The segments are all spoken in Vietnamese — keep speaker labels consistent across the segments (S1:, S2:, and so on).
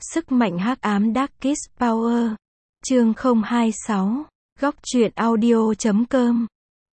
S1: Sức mạnh hắc ám Darkest Power. Chương 026. Góc truyện audio.com.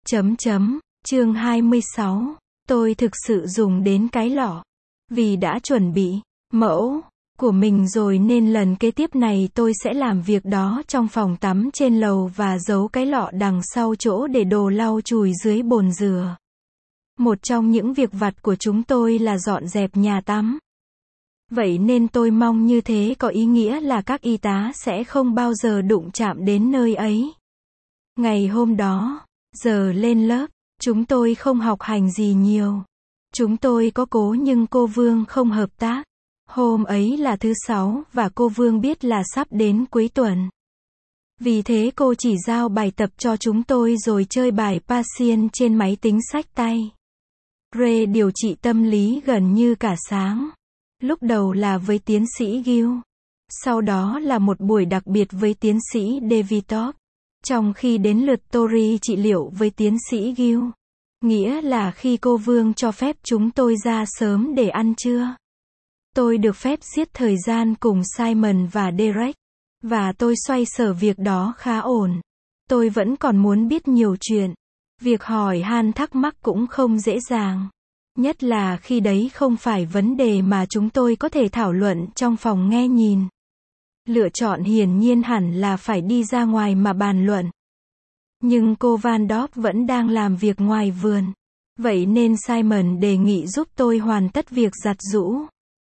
S1: Chương 26. Tôi thực sự dùng đến cái lọ. Vì đã chuẩn bị mẫu của mình rồi nên lần kế tiếp này tôi sẽ làm việc đó trong phòng tắm trên lầu và giấu cái lọ đằng sau chỗ để đồ lau chùi dưới bồn rửa. Một trong những việc vặt của chúng tôi là dọn dẹp nhà tắm. Vậy nên tôi mong như thế có ý nghĩa là các y tá sẽ không bao giờ đụng chạm đến nơi ấy. Ngày hôm đó, giờ lên lớp, chúng tôi không học hành gì nhiều. Chúng tôi có cố nhưng cô Vương không hợp tác. Hôm ấy là thứ Sáu và cô Vương biết là sắp đến cuối tuần. Vì thế cô chỉ giao bài tập cho chúng tôi rồi chơi bài Patient trên máy tính xách tay. Ray điều trị tâm lý gần như cả sáng. Lúc đầu là với tiến sĩ Gill. Sau đó là một buổi đặc biệt với tiến sĩ Davidov. Trong khi đến lượt Tori trị liệu với tiến sĩ Gill. Nghĩa là khi cô Vương cho phép chúng tôi ra sớm để ăn trưa. Tôi được phép giết thời gian cùng Simon và Derek. Và tôi xoay sở việc đó khá ổn. Tôi vẫn còn muốn biết nhiều chuyện. Việc hỏi han thắc mắc cũng không dễ dàng. Nhất là khi đấy không phải vấn đề mà chúng tôi có thể thảo luận trong phòng nghe nhìn. Lựa chọn hiển nhiên hẳn là phải đi ra ngoài mà bàn luận. Nhưng cô Van Dorp vẫn đang làm việc ngoài vườn. Vậy nên Simon đề nghị giúp tôi hoàn tất việc giặt giũ.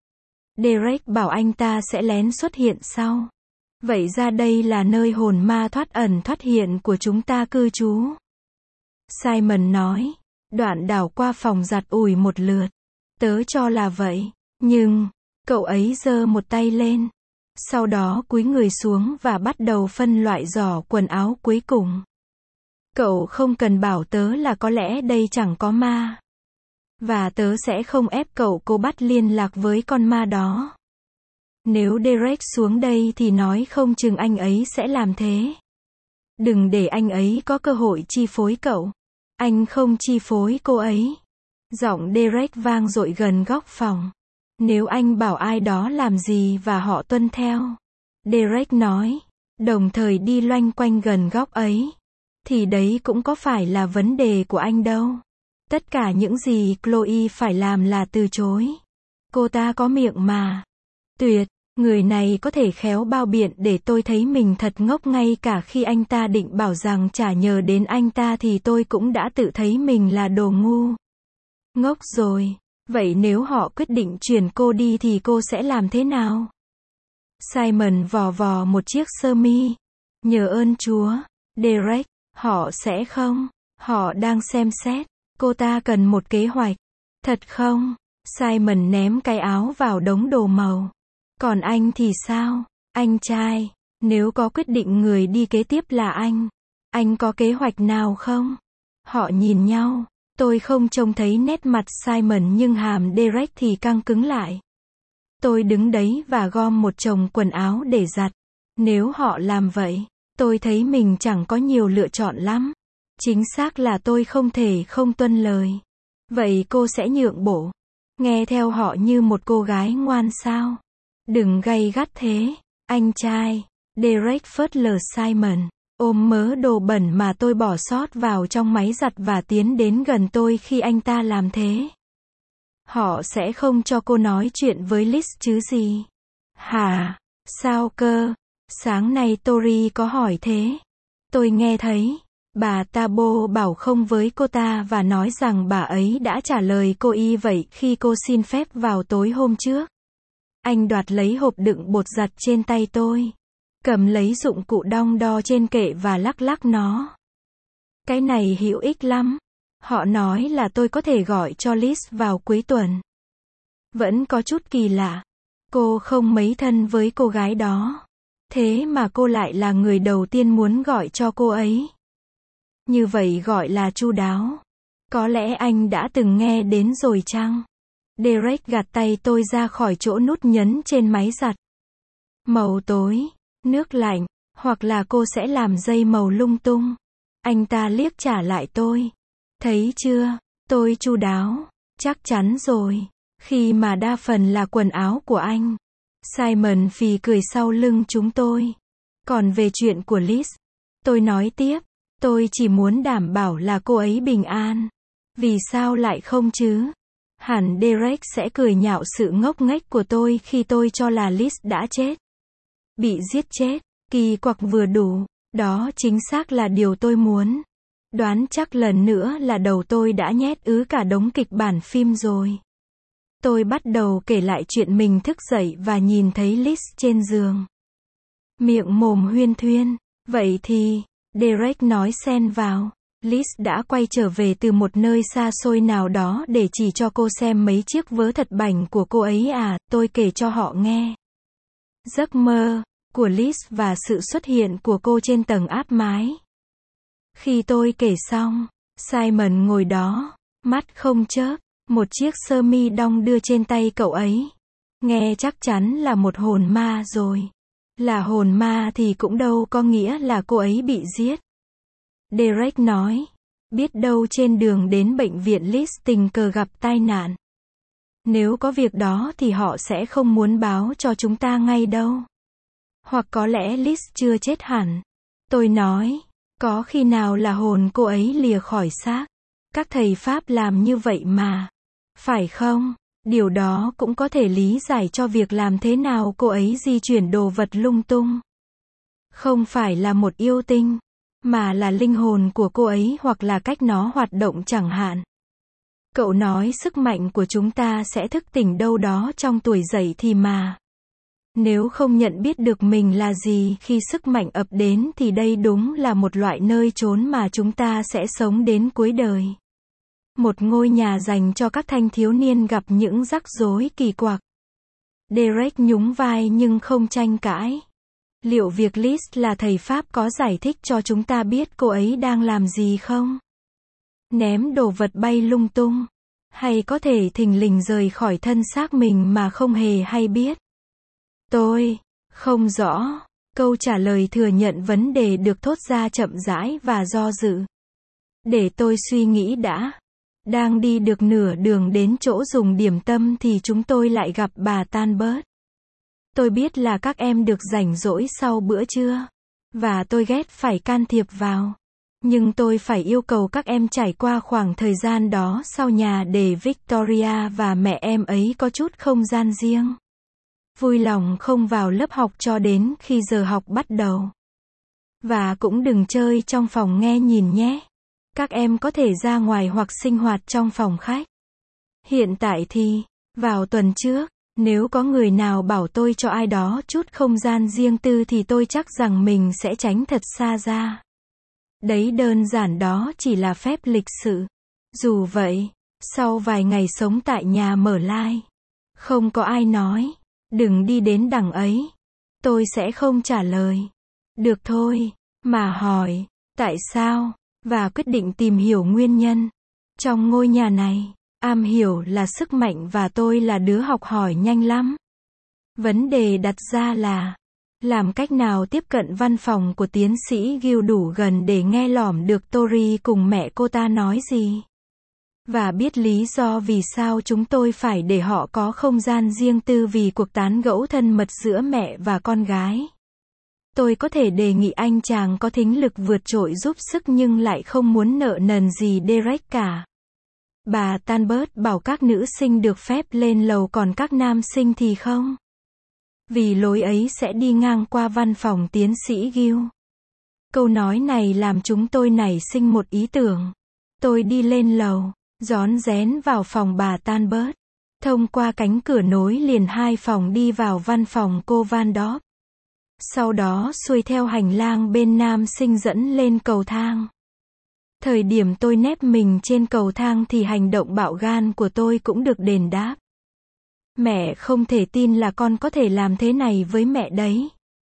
S1: Derek bảo anh ta sẽ lén xuất hiện sau. Vậy ra đây là nơi hồn ma thoát ẩn thoát hiện của chúng ta cư trú. Simon nói. Đoạn đảo qua phòng giặt ủi một lượt. Tớ cho là vậy. Nhưng, cậu ấy giơ một tay lên. Sau đó cúi người xuống và bắt đầu phân loại giỏ quần áo cuối cùng. Cậu không cần bảo tớ là có lẽ đây chẳng có ma. Và tớ sẽ không ép cậu cố bắt liên lạc với con ma đó. Nếu Derek xuống đây thì nói không chừng anh ấy sẽ làm thế. Đừng để anh ấy có cơ hội chi phối cậu. Anh không chi phối cô ấy. Giọng Derek vang dội gần góc phòng. Nếu anh bảo ai đó làm gì và họ tuân theo. Derek nói. Đồng thời đi loanh quanh gần góc ấy. Thì đấy cũng có phải là vấn đề của anh đâu. Tất cả những gì Chloe phải làm là từ chối. Cô ta có miệng mà. Tuyệt, người này có thể khéo bao biện để tôi thấy mình thật ngốc ngay cả khi anh ta định bảo rằng chả nhờ đến anh ta thì tôi cũng đã tự thấy mình là đồ ngu. Ngốc rồi. Vậy nếu họ quyết định chuyển cô đi thì cô sẽ làm thế nào? Simon vò vò một chiếc sơ mi. Nhờ ơn Chúa. Derek, họ sẽ không. Họ đang xem xét. Cô ta cần một kế hoạch. Thật không? Simon ném cái áo vào đống đồ màu. Còn anh thì sao? Anh trai, nếu có quyết định người đi kế tiếp là anh có kế hoạch nào không? Họ nhìn nhau. Tôi không trông thấy nét mặt Simon nhưng hàm Derek thì căng cứng lại. Tôi đứng đấy và gom một chồng quần áo để giặt. Nếu họ làm vậy, tôi thấy mình chẳng có nhiều lựa chọn lắm. Chính xác là tôi không thể không tuân lời. Vậy cô sẽ nhượng bộ. Nghe theo họ như một cô gái ngoan sao? Đừng gay gắt thế, anh trai. Derek phớt lờ Simon, ôm mớ đồ bẩn mà tôi bỏ sót vào trong máy giặt và tiến đến gần tôi khi anh ta làm thế. Họ sẽ không cho cô nói chuyện với Liz chứ gì? Hả? Sao cơ? Sáng nay Tori có hỏi thế. Tôi nghe thấy. Bà Tabo bảo không với cô ta và nói rằng bà ấy đã trả lời cô y vậy khi cô xin phép vào tối hôm trước. Anh đoạt lấy hộp đựng bột giặt trên tay tôi. Cầm lấy dụng cụ đong đo trên kệ và lắc lắc nó. Cái này hữu ích lắm. Họ nói là tôi có thể gọi cho Liz vào cuối tuần. Vẫn có chút kỳ lạ. Cô không mấy thân với cô gái đó. Thế mà cô lại là người đầu tiên muốn gọi cho cô ấy. Như vậy gọi là chu đáo. Có lẽ anh đã từng nghe đến rồi chăng? Derek gạt tay tôi ra khỏi chỗ nút nhấn trên máy giặt. Màu tối, nước lạnh, hoặc là cô sẽ làm dây màu lung tung. Anh ta liếc trả lại tôi. Thấy chưa? Tôi chu đáo. Chắc chắn rồi. Khi mà đa phần là quần áo của anh. Simon phì cười sau lưng chúng tôi. Còn về chuyện của Liz, tôi nói tiếp, tôi chỉ muốn đảm bảo là cô ấy bình an. Vì sao lại không chứ? Hẳn Derek sẽ cười nhạo sự ngốc nghếch của tôi khi tôi cho là Liz đã chết. Bị giết chết, kỳ quặc vừa đủ, đó chính xác là điều tôi muốn. Đoán chắc lần nữa là đầu tôi đã nhét ứ cả đống kịch bản phim rồi. Tôi bắt đầu kể lại chuyện mình thức dậy và nhìn thấy Liz trên giường. Miệng mồm huyên thuyên. Vậy thì, Derek nói xen vào, Liz đã quay trở về từ một nơi xa xôi nào đó để chỉ cho cô xem mấy chiếc vớ thật bảnh của cô ấy à, tôi kể cho họ nghe. Giấc mơ của Liz và sự xuất hiện của cô trên tầng áp mái. Khi tôi kể xong, Simon ngồi đó, mắt không chớp, một chiếc sơ mi đong đưa trên tay cậu ấy. Nghe chắc chắn là một hồn ma rồi. Là hồn ma thì cũng đâu có nghĩa là cô ấy bị giết. Derek nói, biết đâu trên đường đến bệnh viện Liz tình cờ gặp tai nạn. Nếu có việc đó thì họ sẽ không muốn báo cho chúng ta ngay đâu. Hoặc có lẽ Liz chưa chết hẳn. Tôi nói, có khi nào là hồn cô ấy lìa khỏi xác. Các thầy Pháp làm như vậy mà. Phải không? Điều đó cũng có thể lý giải cho việc làm thế nào cô ấy di chuyển đồ vật lung tung. Không phải là một yêu tinh, mà là linh hồn của cô ấy hoặc là cách nó hoạt động chẳng hạn. Cậu nói sức mạnh của chúng ta sẽ thức tỉnh đâu đó trong tuổi dậy thì mà. Nếu không nhận biết được mình là gì khi sức mạnh ập đến thì đây đúng là một loại nơi trốn mà chúng ta sẽ sống đến cuối đời. Một ngôi nhà dành cho các thanh thiếu niên gặp những rắc rối kỳ quặc. Derek nhún vai nhưng không tranh cãi. Liệu việc Liz là thầy Pháp có giải thích cho chúng ta biết cô ấy đang làm gì không? Ném đồ vật bay lung tung. Hay có thể thình lình rời khỏi thân xác mình mà không hề hay biết? Tôi không rõ. Câu trả lời thừa nhận vấn đề được thốt ra chậm rãi và do dự. Để tôi suy nghĩ đã. Đang đi được nửa đường đến chỗ dùng điểm tâm thì chúng tôi lại gặp bà Talbot. Tôi biết là các em được rảnh rỗi sau bữa trưa. Và tôi ghét phải can thiệp vào. Nhưng tôi phải yêu cầu các em trải qua khoảng thời gian đó sau nhà để Victoria và mẹ em ấy có chút không gian riêng. Vui lòng không vào lớp học cho đến khi giờ học bắt đầu. Và cũng đừng chơi trong phòng nghe nhìn nhé. Các em có thể ra ngoài hoặc sinh hoạt trong phòng khách. Hiện tại thì, vào tuần trước, nếu có người nào bảo tôi cho ai đó chút không gian riêng tư thì tôi chắc rằng mình sẽ tránh thật xa ra. Đấy đơn giản đó chỉ là phép lịch sự. Dù vậy, sau vài ngày sống tại nhà mở lai, không có ai nói, đừng đi đến đằng ấy. Tôi sẽ không trả lời. Được thôi, mà hỏi, tại sao? Và quyết định tìm hiểu nguyên nhân. Trong ngôi nhà này, am hiểu là sức mạnh và tôi là đứa học hỏi nhanh lắm. Vấn đề đặt ra là, làm cách nào tiếp cận văn phòng của tiến sĩ Gill đủ gần để nghe lỏm được Tori cùng mẹ cô ta nói gì. Và biết lý do vì sao chúng tôi phải để họ có không gian riêng tư vì cuộc tán gẫu thân mật giữa mẹ và con gái. Tôi có thể đề nghị anh chàng có thính lực vượt trội giúp sức nhưng lại không muốn nợ nần gì Derek cả. Bà Talbot bảo các nữ sinh được phép lên lầu còn các nam sinh thì không. Vì lối ấy sẽ đi ngang qua văn phòng tiến sĩ Gill. Câu nói này làm chúng tôi nảy sinh một ý tưởng. Tôi đi lên lầu, rón rén vào phòng bà Talbot. Thông qua cánh cửa nối liền hai phòng đi vào văn phòng cô Van Dorp. Sau đó xuôi theo hành lang bên nam sinh dẫn lên cầu thang. Thời điểm tôi nép mình trên cầu thang thì hành động bạo gan của tôi cũng được đền đáp. Mẹ không thể tin là con có thể làm thế này với mẹ đấy.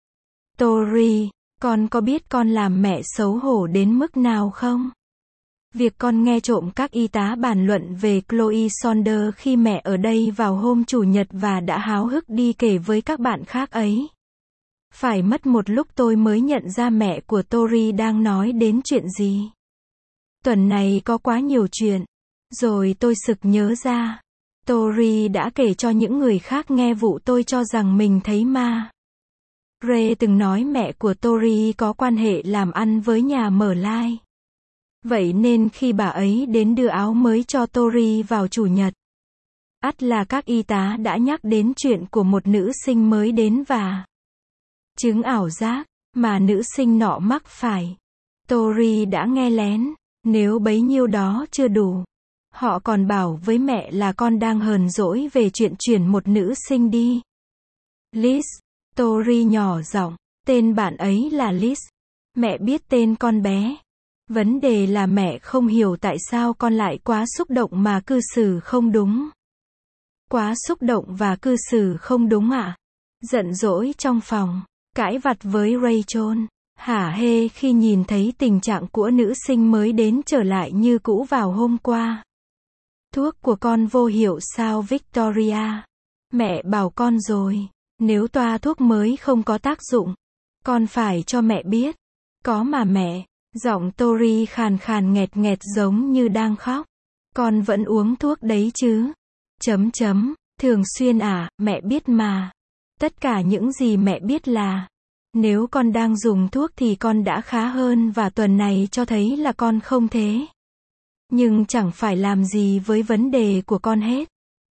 S1: Tori, con có biết con làm mẹ xấu hổ đến mức nào không? Việc con nghe trộm các y tá bàn luận về Chloe Saunders khi mẹ ở đây vào hôm Chủ nhật và đã háo hức đi kể với các bạn khác ấy. Phải mất một lúc tôi mới nhận ra mẹ của Tori đang nói đến chuyện gì. Tuần này có quá nhiều chuyện. Rồi tôi sực nhớ ra. Tori đã kể cho những người khác nghe vụ tôi cho rằng mình thấy ma. Ray từng nói mẹ của Tori có quan hệ làm ăn với nhà mở lai. Vậy nên khi bà ấy đến đưa áo mới cho Tori vào chủ nhật, ắt là các y tá đã nhắc đến chuyện của một nữ sinh mới đến và chứng ảo giác mà nữ sinh nọ mắc phải. Tori đã nghe lén, nếu bấy nhiêu đó chưa đủ, họ còn bảo với mẹ là con đang hờn dỗi về chuyện chuyển một nữ sinh đi. Liz, Tori nhỏ giọng, tên bạn ấy là Liz. Mẹ biết tên con bé. Vấn đề là mẹ không hiểu tại sao con lại quá xúc động mà cư xử không đúng. Quá xúc động và cư xử không đúng ạ? Giận dỗi trong phòng, cãi vặt với Rachel, hả hê khi nhìn thấy tình trạng của nữ sinh mới đến trở lại như cũ vào hôm qua. Thuốc của con vô hiệu sao Victoria? Mẹ bảo con rồi, nếu toa thuốc mới không có tác dụng, con phải cho mẹ biết. Có mà mẹ, giọng Tori khàn khàn nghẹt nghẹt giống như đang khóc. Con vẫn uống thuốc đấy chứ? Thường xuyên à, mẹ biết mà. Tất cả những gì mẹ biết là, nếu con đang dùng thuốc thì con đã khá hơn và tuần này cho thấy là con không thế. Nhưng chẳng phải làm gì với vấn đề của con hết.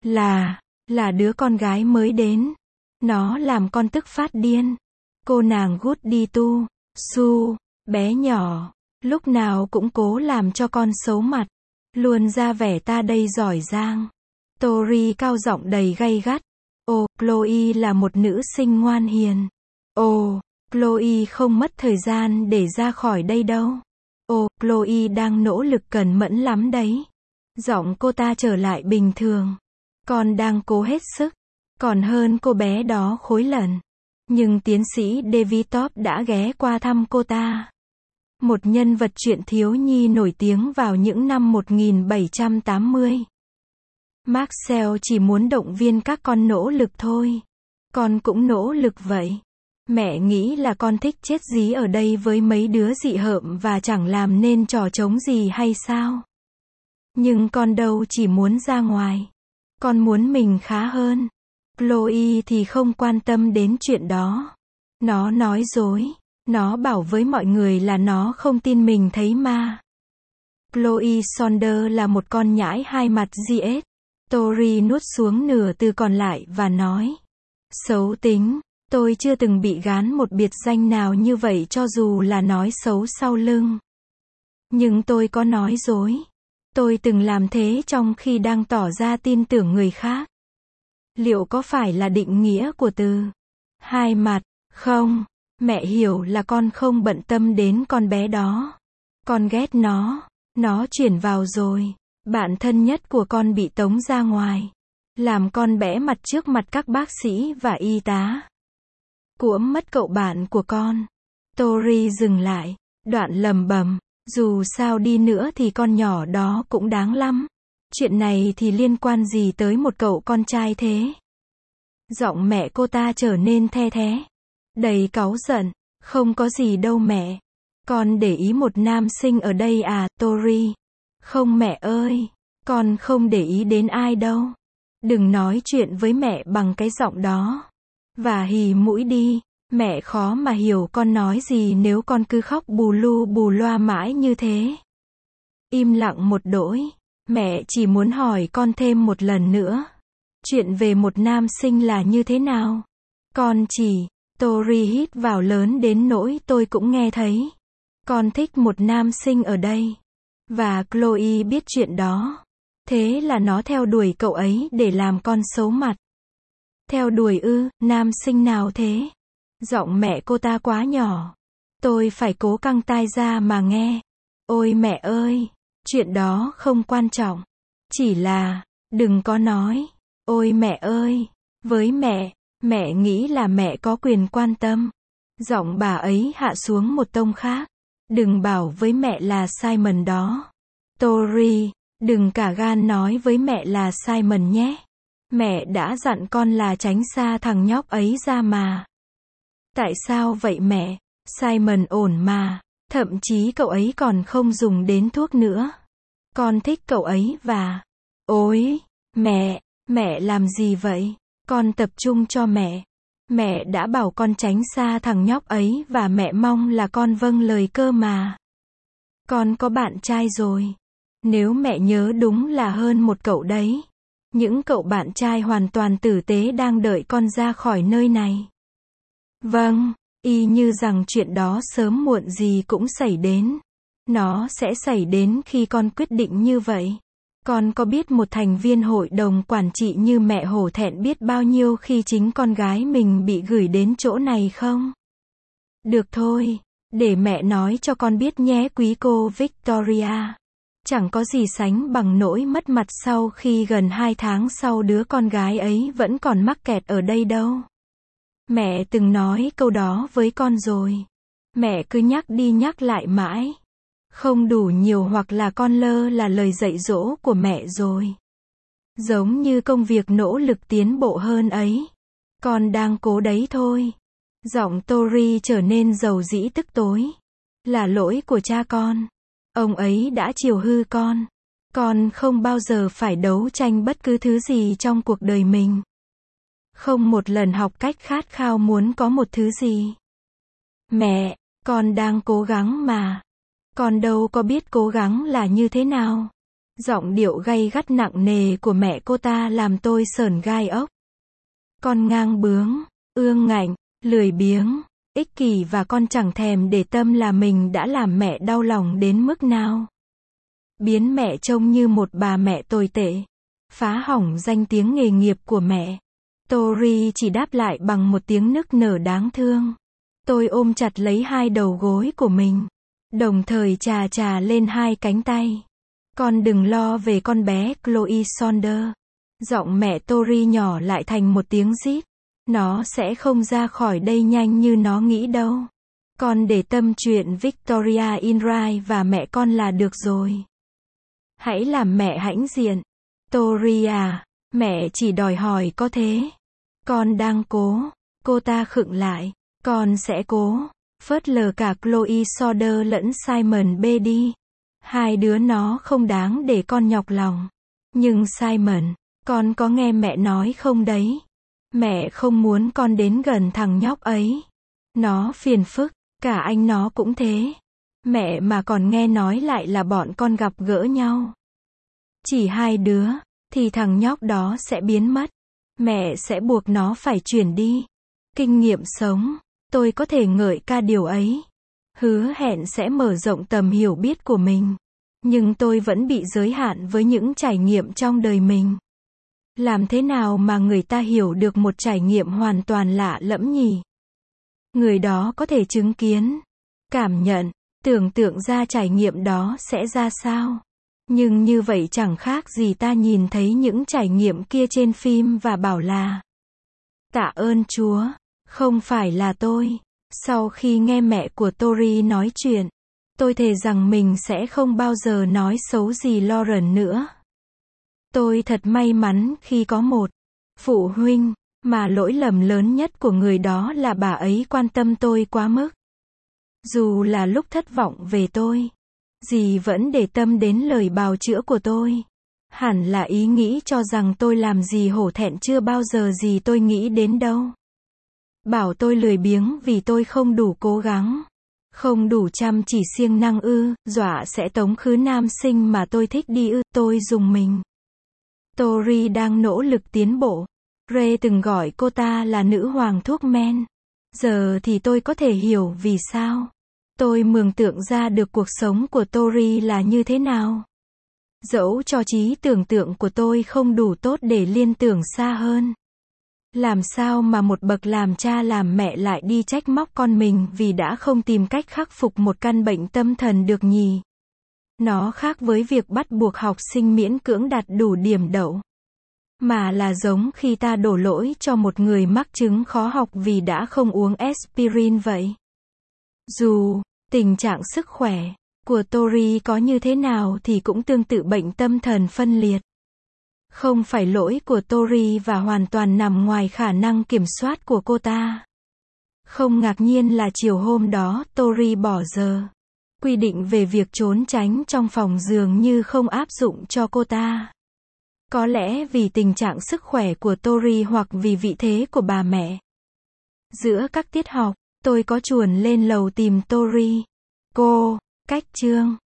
S1: Là đứa con gái mới đến. Nó làm con tức phát điên. Cô nàng Goody Tu, Su, bé nhỏ, lúc nào cũng cố làm cho con xấu mặt. Luôn ra vẻ ta đây giỏi giang. Tori cao giọng đầy gay gắt. Ồ, Chloe là một nữ sinh ngoan hiền. Ồ, Chloe không mất thời gian để ra khỏi đây đâu. Ồ, Chloe đang nỗ lực cẩn mẫn lắm đấy. Giọng cô ta trở lại bình thường. Con đang cố hết sức. Còn hơn cô bé đó khối lần. Nhưng tiến sĩ David Top đã ghé qua thăm cô ta. Một nhân vật truyện thiếu nhi nổi tiếng vào những năm 1780. Marcel chỉ muốn động viên các con nỗ lực thôi. Con cũng nỗ lực vậy. Mẹ nghĩ là con thích chết dí ở đây với mấy đứa dị hợm và chẳng làm nên trò trống gì hay sao? Nhưng con đâu chỉ muốn ra ngoài. Con muốn mình khá hơn. Chloe thì không quan tâm đến chuyện đó. Nó nói dối. Nó bảo với mọi người là nó không tin mình thấy ma. Chloe Saunders là một con nhãi hai mặt GS. Tori nuốt xuống nửa từ còn lại và nói. Xấu tính. Tôi chưa từng bị gán một biệt danh nào như vậy cho dù là nói xấu sau lưng. Nhưng tôi có nói dối. Tôi từng làm thế trong khi đang tỏ ra tin tưởng người khác. Liệu có phải là định nghĩa của từ hai mặt, không? Mẹ hiểu là con không bận tâm đến con bé đó. Con ghét nó chuyển vào rồi. Bạn thân nhất của con bị tống ra ngoài. Làm con bẽ mặt trước mặt các bác sĩ và y tá. Cuỗm mất cậu bạn của con. Tori dừng lại, đoạn lầm bầm. Dù sao đi nữa thì con nhỏ đó cũng đáng lắm. Chuyện này thì liên quan gì tới một cậu con trai thế? Giọng mẹ cô ta trở nên the thé. Đầy cáu giận. Không có gì đâu mẹ. Con để ý một nam sinh ở đây à, Tori? Không mẹ ơi. Con không để ý đến ai đâu. Đừng nói chuyện với mẹ bằng cái giọng đó. Và hì mũi đi. Mẹ khó mà hiểu con nói gì nếu con cứ khóc bù lu bù loa mãi như thế. Im lặng một đỗi. Mẹ chỉ muốn hỏi con thêm một lần nữa. Chuyện về một nam sinh là như thế nào? Con chỉ, Tori hít vào lớn đến nỗi tôi cũng nghe thấy. Con thích một nam sinh ở đây. Và Chloe biết chuyện đó. Thế là nó theo đuổi cậu ấy để làm con xấu mặt. Theo đuổi ư, nam sinh nào thế? Giọng mẹ cô ta quá nhỏ. Tôi phải cố căng tai ra mà nghe. Ôi mẹ ơi, chuyện đó không quan trọng. Chỉ là, đừng có nói. Ôi mẹ ơi, với mẹ nghĩ là mẹ có quyền quan tâm. Giọng bà ấy hạ xuống một tông khác. Đừng bảo với mẹ là Simon đó. Tori, đừng cả gan nói với mẹ là Simon nhé. Mẹ đã dặn con là tránh xa thằng nhóc ấy ra mà. Tại sao vậy mẹ? Simon ổn mà. Thậm chí cậu ấy còn không dùng đến thuốc nữa. Con thích cậu ấy và... Ôi, Mẹ làm gì vậy? Con tập trung cho mẹ. Mẹ đã bảo con tránh xa thằng nhóc ấy và mẹ mong là con vâng lời cơ mà. Con có bạn trai rồi. Nếu mẹ nhớ đúng là hơn một cậu đấy. Những cậu bạn trai hoàn toàn tử tế đang đợi con ra khỏi nơi này. Vâng, y như rằng chuyện đó sớm muộn gì cũng xảy đến. Nó sẽ xảy đến khi con quyết định như vậy. Con có biết một thành viên hội đồng quản trị như mẹ hổ thẹn biết bao nhiêu khi chính con gái mình bị gửi đến chỗ này không? Được thôi, để mẹ nói cho con biết nhé quý cô Victoria. Chẳng có gì sánh bằng nỗi mất mặt sau khi gần 2 tháng sau đứa con gái ấy vẫn còn mắc kẹt ở đây đâu. Mẹ từng nói câu đó với con rồi. Mẹ cứ nhắc đi nhắc lại mãi. Không đủ nhiều hoặc là con lơ là lời dạy dỗ của mẹ rồi. Giống như công việc nỗ lực tiến bộ hơn ấy. Con đang cố đấy thôi. Giọng Tori trở nên dầu dĩ tức tối. Là lỗi của cha con. Ông ấy đã chiều hư con. Con không bao giờ phải đấu tranh bất cứ thứ gì trong cuộc đời mình. Không một lần học cách khát khao muốn có một thứ gì. Mẹ, con đang cố gắng mà. Con đâu có biết cố gắng là như thế nào. Giọng điệu gay gắt nặng nề của mẹ cô ta làm tôi sởn gai ốc. Con ngang bướng, ương ngạnh, lười biếng, ích kỷ và con chẳng thèm để tâm là mình đã làm mẹ đau lòng đến mức nào. Biến mẹ trông như một bà mẹ tồi tệ. Phá hỏng danh tiếng nghề nghiệp của mẹ. Tori chỉ đáp lại bằng một tiếng nức nở đáng thương. Tôi ôm chặt lấy hai đầu gối của mình. Đồng thời chà chà lên hai cánh tay. Con đừng lo về con bé Chloe Saunders. Giọng mẹ Tori nhỏ lại thành một tiếng rít. Nó sẽ không ra khỏi đây nhanh như nó nghĩ đâu. Con để tâm chuyện Victoria Inright và mẹ con là được rồi. Hãy làm mẹ hãnh diện. Tori à, mẹ chỉ đòi hỏi có thế. Con đang cố. Cô ta khựng lại. Con sẽ cố. Phớt lờ cả Chloe Saunders lẫn Simon B đi. Hai đứa nó không đáng để con nhọc lòng. Nhưng Simon, con có nghe mẹ nói không đấy? Mẹ không muốn con đến gần thằng nhóc ấy. Nó phiền phức, cả anh nó cũng thế. Mẹ mà còn nghe nói lại là bọn con gặp gỡ nhau. Chỉ hai đứa, thì thằng nhóc đó sẽ biến mất. Mẹ sẽ buộc nó phải chuyển đi. Kinh nghiệm sống, tôi có thể ngợi ca điều ấy. Hứa hẹn sẽ mở rộng tầm hiểu biết của mình. Nhưng tôi vẫn bị giới hạn với những trải nghiệm trong đời mình. Làm thế nào mà người ta hiểu được một trải nghiệm hoàn toàn lạ lẫm nhỉ? Người đó có thể chứng kiến, cảm nhận, tưởng tượng ra trải nghiệm đó sẽ ra sao. Nhưng như vậy chẳng khác gì ta nhìn thấy những trải nghiệm kia trên phim và bảo là tạ ơn Chúa, không phải là tôi. Sau khi nghe mẹ của Tori nói chuyện, tôi thề rằng mình sẽ không bao giờ nói xấu gì Lauren nữa. Tôi thật may mắn khi có một phụ huynh, mà lỗi lầm lớn nhất của người đó là bà ấy quan tâm tôi quá mức. Dù là lúc thất vọng về tôi, dì vẫn để tâm đến lời bào chữa của tôi. Hẳn là ý nghĩ cho rằng tôi làm gì hổ thẹn chưa bao giờ gì tôi nghĩ đến đâu. Bảo tôi lười biếng vì tôi không đủ cố gắng. Không đủ chăm chỉ siêng năng dọa sẽ tống khứ nam sinh mà tôi thích đi tôi dùng mình. Tori đang nỗ lực tiến bộ. Ray từng gọi cô ta là nữ hoàng thuốc men. Giờ thì tôi có thể hiểu vì sao. Tôi mường tượng ra được cuộc sống của Tori là như thế nào. Dẫu cho trí tưởng tượng của tôi không đủ tốt để liên tưởng xa hơn. Làm sao mà một bậc làm cha làm mẹ lại đi trách móc con mình vì đã không tìm cách khắc phục một căn bệnh tâm thần được nhỉ? Nó khác với việc bắt buộc học sinh miễn cưỡng đạt đủ điểm đậu. Mà là giống khi ta đổ lỗi cho một người mắc chứng khó học vì đã không uống aspirin vậy. Dù tình trạng sức khỏe của Tori có như thế nào thì cũng tương tự bệnh tâm thần phân liệt. Không phải lỗi của Tori và hoàn toàn nằm ngoài khả năng kiểm soát của cô ta. Không ngạc nhiên là chiều hôm đó Tori bỏ giờ. Quy định về việc trốn tránh trong phòng dường như không áp dụng cho cô ta. Có lẽ vì tình trạng sức khỏe của Tori hoặc vì vị thế của bà mẹ. Giữa các tiết học, tôi có chuồn lên lầu tìm Tori. Cô, cách chương.